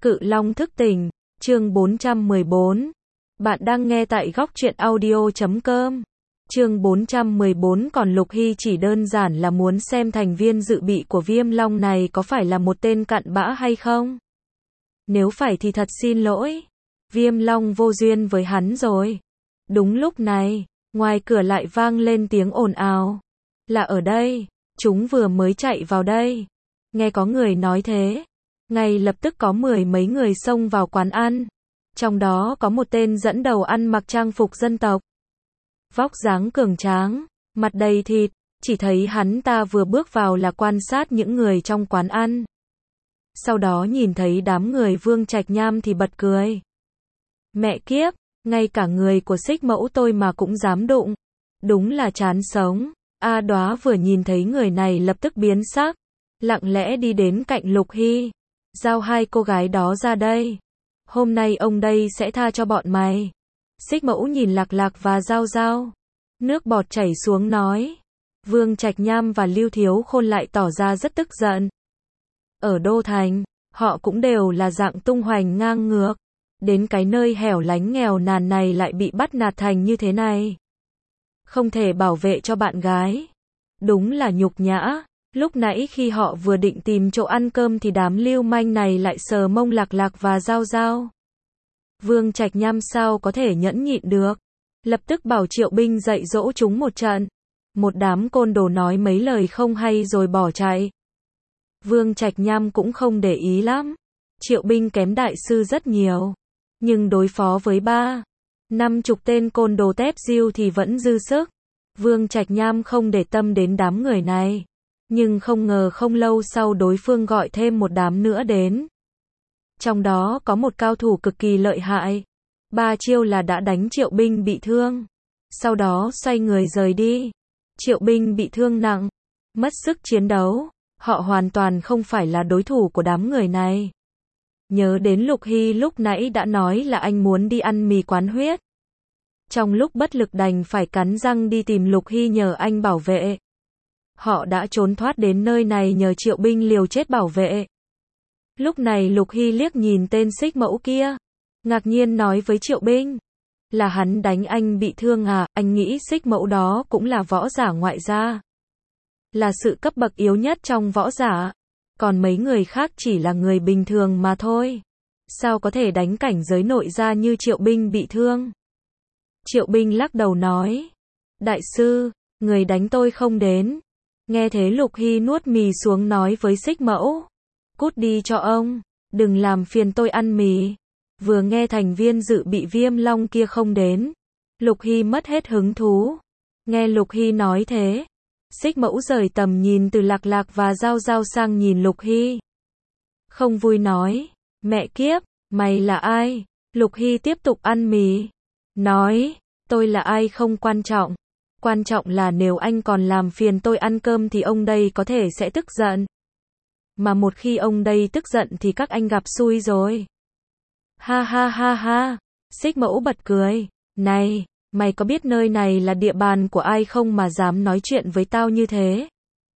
Cự Long thức tỉnh, chương 414. Bạn đang nghe tại góc truyện audio.com. Chương 414. Còn Lục Hy chỉ đơn giản là muốn xem thành viên dự bị của Viêm Long này có phải là một tên cặn bã hay không. Nếu phải thì thật xin lỗi. Viêm Long vô duyên với hắn rồi. Đúng lúc này, ngoài cửa lại vang lên tiếng ồn ào. Là ở đây, chúng vừa mới chạy vào đây. Nghe có người nói thế, ngay lập tức có mười mấy người xông vào quán ăn. Trong đó có một tên dẫn đầu ăn mặc trang phục dân tộc. Vóc dáng cường tráng, mặt đầy thịt, chỉ thấy hắn ta vừa bước vào là quan sát những người trong quán ăn. Sau đó nhìn thấy đám người Vương Trạch Nham thì bật cười. Mẹ kiếp, ngay cả người của Xích Mẫu tôi mà cũng dám đụng. Đúng là chán sống. A Đóa vừa nhìn thấy người này lập tức biến sắc, lặng lẽ đi đến cạnh Lục Hy. Giao hai cô gái đó ra đây. Hôm nay ông đây sẽ tha cho bọn mày. Xích Mẫu nhìn Lạc Lạc và Giao Giao. Nước bọt chảy xuống nói. Vương Trạch Nham và Lưu Thiếu Khôn lại tỏ ra rất tức giận. Ở Đô Thành, họ cũng đều là dạng tung hoành ngang ngược. Đến cái nơi hẻo lánh nghèo nàn này lại bị bắt nạt thành như thế này. Không thể bảo vệ cho bạn gái. Đúng là nhục nhã. Lúc nãy khi họ vừa định tìm chỗ ăn cơm thì đám lưu manh này lại sờ mông Lạc Lạc và Giao Giao. Vương Trạch Nham sao có thể nhẫn nhịn được. Lập tức bảo Triệu Binh dạy dỗ chúng một trận. Một đám côn đồ nói mấy lời không hay rồi bỏ chạy. Vương Trạch Nham cũng không để ý lắm. Triệu Binh kém đại sư rất nhiều. Nhưng đối phó với 50 tên côn đồ tép diêu thì vẫn dư sức. Vương Trạch Nham không để tâm đến đám người này. Nhưng không ngờ không lâu sau đối phương gọi thêm một đám nữa đến. Trong đó có một cao thủ cực kỳ lợi hại. 3 chiêu là đã đánh Triệu Binh bị thương. Sau đó xoay người rời đi. Triệu Binh bị thương nặng, mất sức chiến đấu. Họ hoàn toàn không phải là đối thủ của đám người này. Nhớ đến Lục Hy lúc nãy đã nói là anh muốn đi ăn mì quán huyết. Trong lúc bất lực đành phải cắn răng đi tìm Lục Hy nhờ anh bảo vệ. Họ đã trốn thoát đến nơi này nhờ Triệu Binh liều chết bảo vệ. Lúc này Lục Hy liếc nhìn tên Xích Mẫu kia. Ngạc nhiên nói với Triệu Binh. Là hắn đánh anh bị thương à, anh nghĩ Xích Mẫu đó cũng là võ giả ngoại gia. Là sự cấp bậc yếu nhất trong võ giả. Còn mấy người khác chỉ là người bình thường mà thôi. Sao có thể đánh cảnh giới nội gia như Triệu Binh bị thương? Triệu Binh lắc đầu nói. Đại sư, người đánh tôi không đến. Nghe thế Lục Hy nuốt mì xuống nói với Xích Mẫu. Cút đi cho ông, đừng làm phiền tôi ăn mì. Vừa nghe thành viên dự bị Viêm Long kia không đến. Lục Hy mất hết hứng thú. Nghe Lục Hy nói thế. Xích Mẫu rời tầm nhìn từ Lạc Lạc và Giao Giao sang nhìn Lục Hy. Không vui nói. Mẹ kiếp, mày là ai? Lục Hy tiếp tục ăn mì. Nói, tôi là ai không quan trọng. Quan trọng là nếu anh còn làm phiền tôi ăn cơm thì ông đây có thể sẽ tức giận. Mà một khi ông đây tức giận thì các anh gặp xui rồi. Ha ha ha ha. Xích Mẫu bật cười. Này, mày có biết nơi này là địa bàn của ai không mà dám nói chuyện với tao như thế?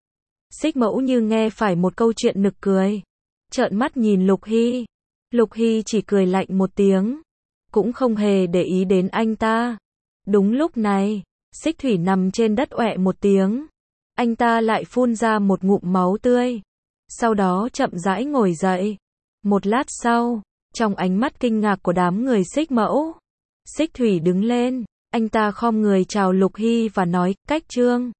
Xích Mẫu như nghe phải một câu chuyện nực cười. Trợn mắt nhìn Lục Hy. Lục Hy chỉ cười lạnh một tiếng. Cũng không hề để ý đến anh ta. Đúng lúc này, Xích Thủy nằm trên đất oẹ một tiếng. Anh ta lại phun ra một ngụm máu tươi. Sau đó chậm rãi ngồi dậy. Một lát sau, trong ánh mắt kinh ngạc của đám người Xích Mẫu, Xích Thủy đứng lên. Anh ta khom người chào Lục Hy và nói, Cách Trương.